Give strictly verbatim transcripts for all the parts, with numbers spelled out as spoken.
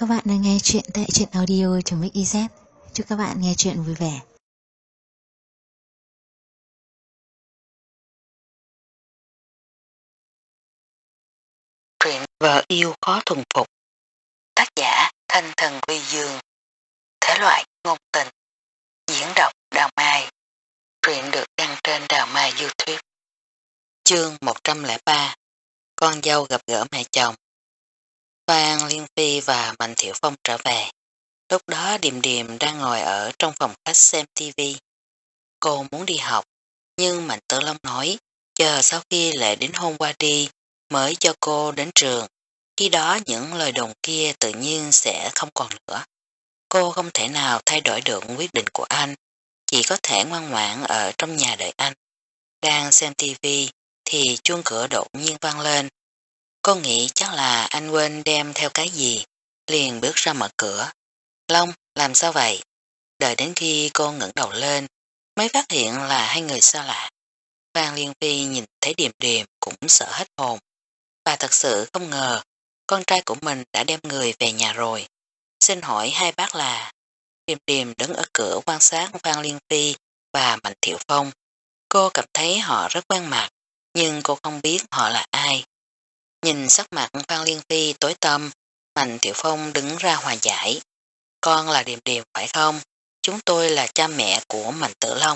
các bạn đang nghe chuyện tại truyện audio.mix.iz. Chúc các bạn nghe chuyện vui vẻ. Truyện Vợ yêu khó thuần phục. Tác giả Thanh Thần Quy Dương. Thể loại ngôn tình. Diễn đọc Đào Mai. Truyện được đăng trên Đào Mai YouTube. Chương một trăm lẻ ba. Con dâu gặp gỡ mẹ chồng. Phan Liên Phi và Mạnh Thiệu Phong trở về. Lúc đó Điềm Điềm đang ngồi ở trong phòng khách xem tivi. Cô muốn đi học, nhưng Mạnh Tử Long nói chờ sau khi lễ đính hôn qua đi mới cho cô đến trường. Khi đó những lời đồn kia tự nhiên sẽ không còn nữa. Cô không thể nào thay đổi được quyết định của anh, chỉ có thể ngoan ngoãn ở trong nhà đợi anh. Đang xem tivi thì chuông cửa đột nhiên vang lên. Cô nghĩ chắc là anh quên đem theo cái gì, liền bước ra mở cửa. Long, làm sao vậy? Đợi đến khi cô ngẩng đầu lên, mới phát hiện là hai người xa lạ. Phan Liên Phi nhìn thấy Điềm Điềm cũng sợ hết hồn. Bà thật sự không ngờ con trai của mình đã đem người về nhà rồi. Xin hỏi hai bác là... Điềm Điềm đứng ở cửa quan sát Phan Liên Phi và Mạnh Thiệu Phong. Cô cảm thấy họ rất quen mặt, nhưng cô không biết họ là ai. Nhìn sắc mặt Phan Liên Phi tối tăm, Mạnh Thiệu Phong đứng ra hòa giải. Con là Điềm Điềm phải không? Chúng tôi là cha mẹ của Mạnh Tử Long.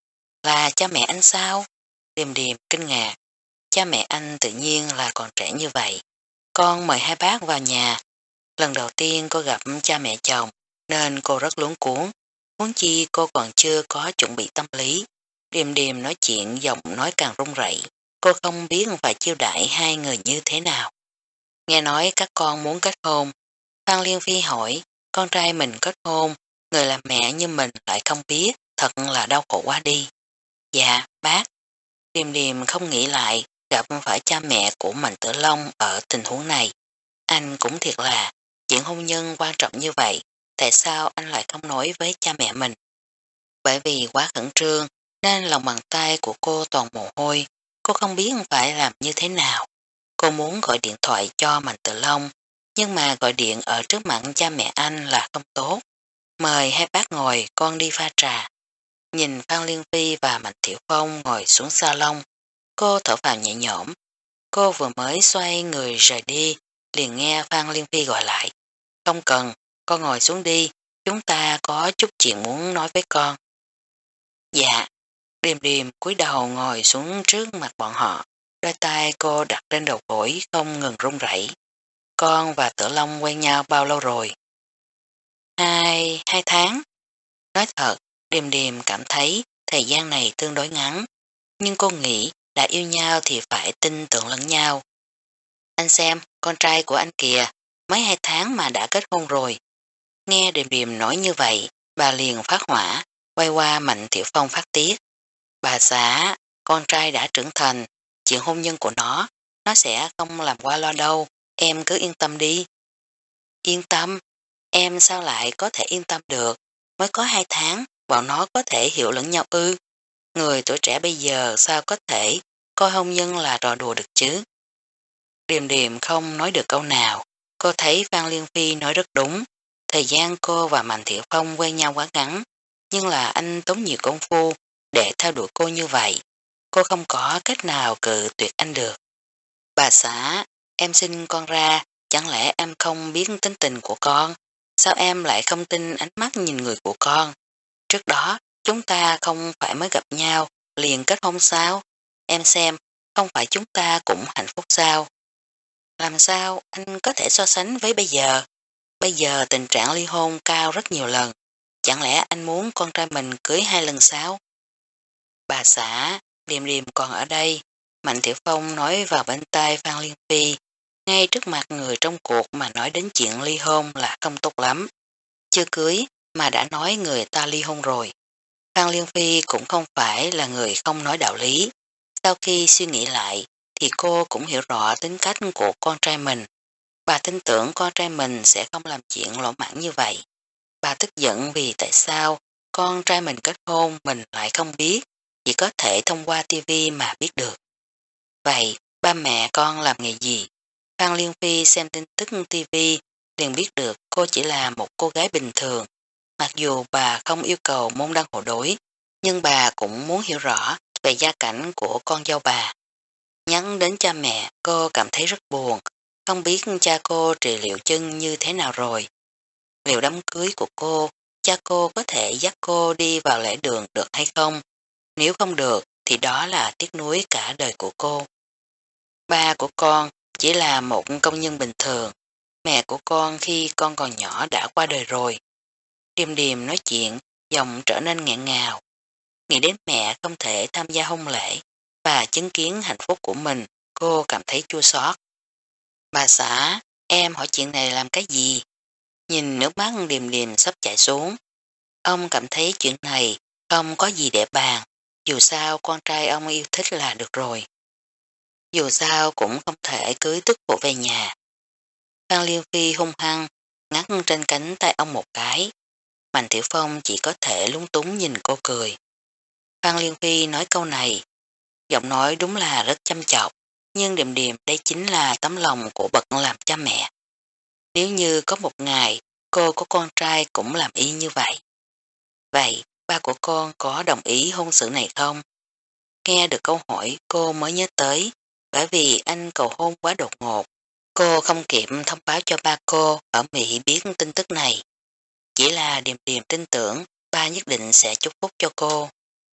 Là cha mẹ anh sao? Điềm Điềm kinh ngạc. Cha mẹ anh tự nhiên là còn trẻ như vậy. Con mời hai bác vào nhà. Lần đầu tiên cô gặp cha mẹ chồng nên cô rất luống cuốn. Huống chi cô còn chưa có chuẩn bị tâm lý. Điềm Điềm nói chuyện giọng nói càng run rẩy. Cô không biết phải chiêu đãi hai người như thế nào. Nghe nói các con muốn kết hôn. Phan Liên Phi hỏi, con trai mình kết hôn, người làm mẹ như mình lại không biết, thật là đau khổ quá đi. Dạ, bác. Điềm Điềm không nghĩ lại gặp phải cha mẹ của Mạnh Tử Long ở tình huống này. Anh cũng thiệt là, chuyện hôn nhân quan trọng như vậy, tại sao anh lại không nói với cha mẹ mình? Bởi vì quá khẩn trương, nên lòng bàn tay của cô toàn mồ hôi, cô không biết phải làm như thế nào. Cô muốn gọi điện thoại cho Mạnh Tử Long, nhưng mà gọi điện ở trước mặt cha mẹ anh là không tốt. Mời hai bác ngồi, con đi pha trà. Nhìn Phan Liên Phi và Mạnh Thiệu Phong ngồi xuống salon, cô thở vào nhẹ nhõm. Cô vừa mới xoay người rời đi, liền nghe Phan Liên Phi gọi lại. Không cần, con ngồi xuống đi, chúng ta có chút chuyện muốn nói với con. Dạ, Điềm Điềm cúi đầu ngồi xuống trước mặt bọn họ, đôi tay cô đặt lên đầu gối không ngừng run rẩy. Con và Tử Long quen nhau bao lâu rồi? Hai, hai tháng. Nói thật, Điềm Điềm cảm thấy thời gian này tương đối ngắn, nhưng cô nghĩ đã yêu nhau thì phải tin tưởng lẫn nhau. Anh xem, con trai của anh kìa, mới hai tháng mà đã kết hôn rồi. Nghe Điềm Điềm nói như vậy, bà liền phát hỏa, quay qua Mạnh Thiệu Phong phát tiết. Bà xã, con trai đã trưởng thành, chuyện hôn nhân của nó, nó sẽ không làm qua lo đâu, em cứ yên tâm đi. Yên tâm? Em sao lại có thể yên tâm được? Mới có hai tháng, bọn nó có thể hiểu lẫn nhau ư. Người tuổi trẻ bây giờ sao có thể coi hôn nhân là trò đùa được chứ? Điềm Điềm không nói được câu nào. Cô thấy Phan Liên Phi nói rất đúng. Thời gian cô và Mạnh Thiệu Phong quen nhau quá ngắn, nhưng là anh tốn nhiều công phu để theo đuổi cô như vậy. Cô không có cách nào cự tuyệt anh được. Bà xã, em xin con ra, chẳng lẽ em không biết tính tình của con? Sao em lại không tin ánh mắt nhìn người của con? Trước đó, chúng ta không phải mới gặp nhau, liền kết hôn sao? Em xem, không phải chúng ta cũng hạnh phúc sao? Làm sao anh có thể so sánh với bây giờ? Bây giờ tình trạng ly hôn cao rất nhiều lần. Chẳng lẽ anh muốn con trai mình cưới hai lần sao? Bà xã, Điềm Điềm còn ở đây. Mạnh Thiệu Phong nói vào bên tai Phan Liên Phi. Ngay trước mặt người trong cuộc mà nói đến chuyện ly hôn là không tốt lắm. Chưa cưới mà đã nói người ta ly hôn rồi. Phan Liên Phi cũng không phải là người không nói đạo lý. Sau khi suy nghĩ lại thì cô cũng hiểu rõ tính cách của con trai mình. Bà tin tưởng con trai mình sẽ không làm chuyện lỗ mãn như vậy. Bà tức giận vì tại sao con trai mình kết hôn mình lại không biết, chỉ có thể thông qua tivi mà biết được. Vậy ba mẹ con làm nghề gì? Phan Liên Phi xem tin tức tivi liền biết được cô chỉ là một cô gái bình thường. Mặc dù bà không yêu cầu môn đăng hộ đối, nhưng bà cũng muốn hiểu rõ về gia cảnh của con dâu bà. Nhắn đến cha mẹ, cô cảm thấy rất buồn, không biết cha cô trị liệu chân như thế nào rồi. Liệu đám cưới của cô, cha cô có thể dắt cô đi vào lễ đường được hay không? Nếu không được thì đó là tiếc nuối cả đời của cô. Ba của con chỉ là một công nhân bình thường, mẹ của con khi con còn nhỏ đã qua đời rồi. Điềm điềm nói chuyện, giọng trở nên nghẹn ngào. Nghĩ đến mẹ không thể tham gia hôn lễ và chứng kiến hạnh phúc của mình, cô cảm thấy chua xót. Bà xã, em hỏi chuyện này làm cái gì? Nhìn nước mắt điềm điềm sắp chảy xuống. Ông cảm thấy chuyện này không có gì để bàn, dù sao con trai ông yêu thích là được rồi. Dù sao cũng không thể cưới tức phụ về nhà. Phan Liên Phi hung hăng, ngắt trên cánh tay ông một cái. Mạnh Tiểu Phong chỉ có thể lúng túng nhìn cô cười. Phan Liên Phi nói câu này, giọng nói đúng là rất chăm chọc, nhưng điềm điềm đây chính là tấm lòng của bậc làm cha mẹ. Nếu như có một ngày cô có con trai cũng làm y như vậy. Vậy ba của con có đồng ý hôn sự này không? Nghe được câu hỏi cô mới nhớ tới, bởi vì anh cầu hôn quá đột ngột. Cô không kịp thông báo cho ba cô ở Mỹ biết tin tức này. Chỉ là điềm điềm tin tưởng ba nhất định sẽ chúc phúc cho cô.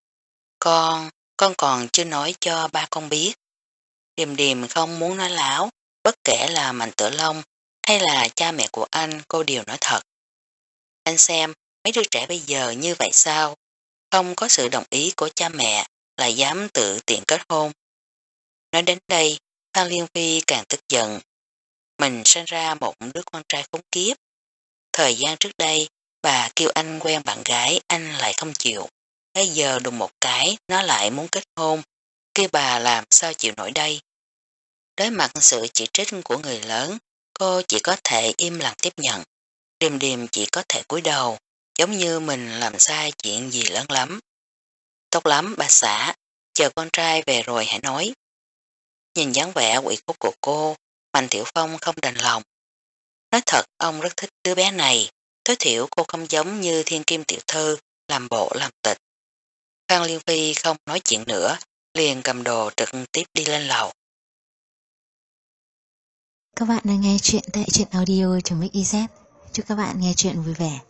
Con, con còn chưa nói cho ba con biết. Điềm điềm không muốn nói láo, bất kể là Mạnh Tử Long hay là cha mẹ của anh, cô đều nói thật. Anh xem, mấy đứa trẻ bây giờ như vậy sao? Không có sự đồng ý của cha mẹ là dám tự tiện kết hôn. Nói đến đây, Phan Liên Phi càng tức giận. Mình sinh ra một đứa con trai khốn kiếp. Thời gian trước đây, bà kêu anh quen bạn gái, anh lại không chịu. Bây giờ đùng một cái, nó lại muốn kết hôn. Kêu bà làm sao chịu nổi đây? Đối mặt sự chỉ trích của người lớn, cô chỉ có thể im lặng tiếp nhận. Điềm điềm chỉ có thể cúi đầu, giống như mình làm sai chuyện gì lớn lắm. Tốt lắm bà xã, chờ con trai về rồi hãy nói. Nhìn dáng vẻ quỷ khúc của cô, Mạnh Tiểu Phong không đành lòng. Nói thật ông rất thích đứa bé này, tối thiểu cô không giống như thiên kim tiểu thư, làm bộ làm tịch. Phan Liên Phi không nói chuyện nữa, liền cầm đồ trực tiếp đi lên lầu. Các bạn đang nghe chuyện tại truyện audio.mixyz. Chúc các bạn nghe chuyện vui vẻ.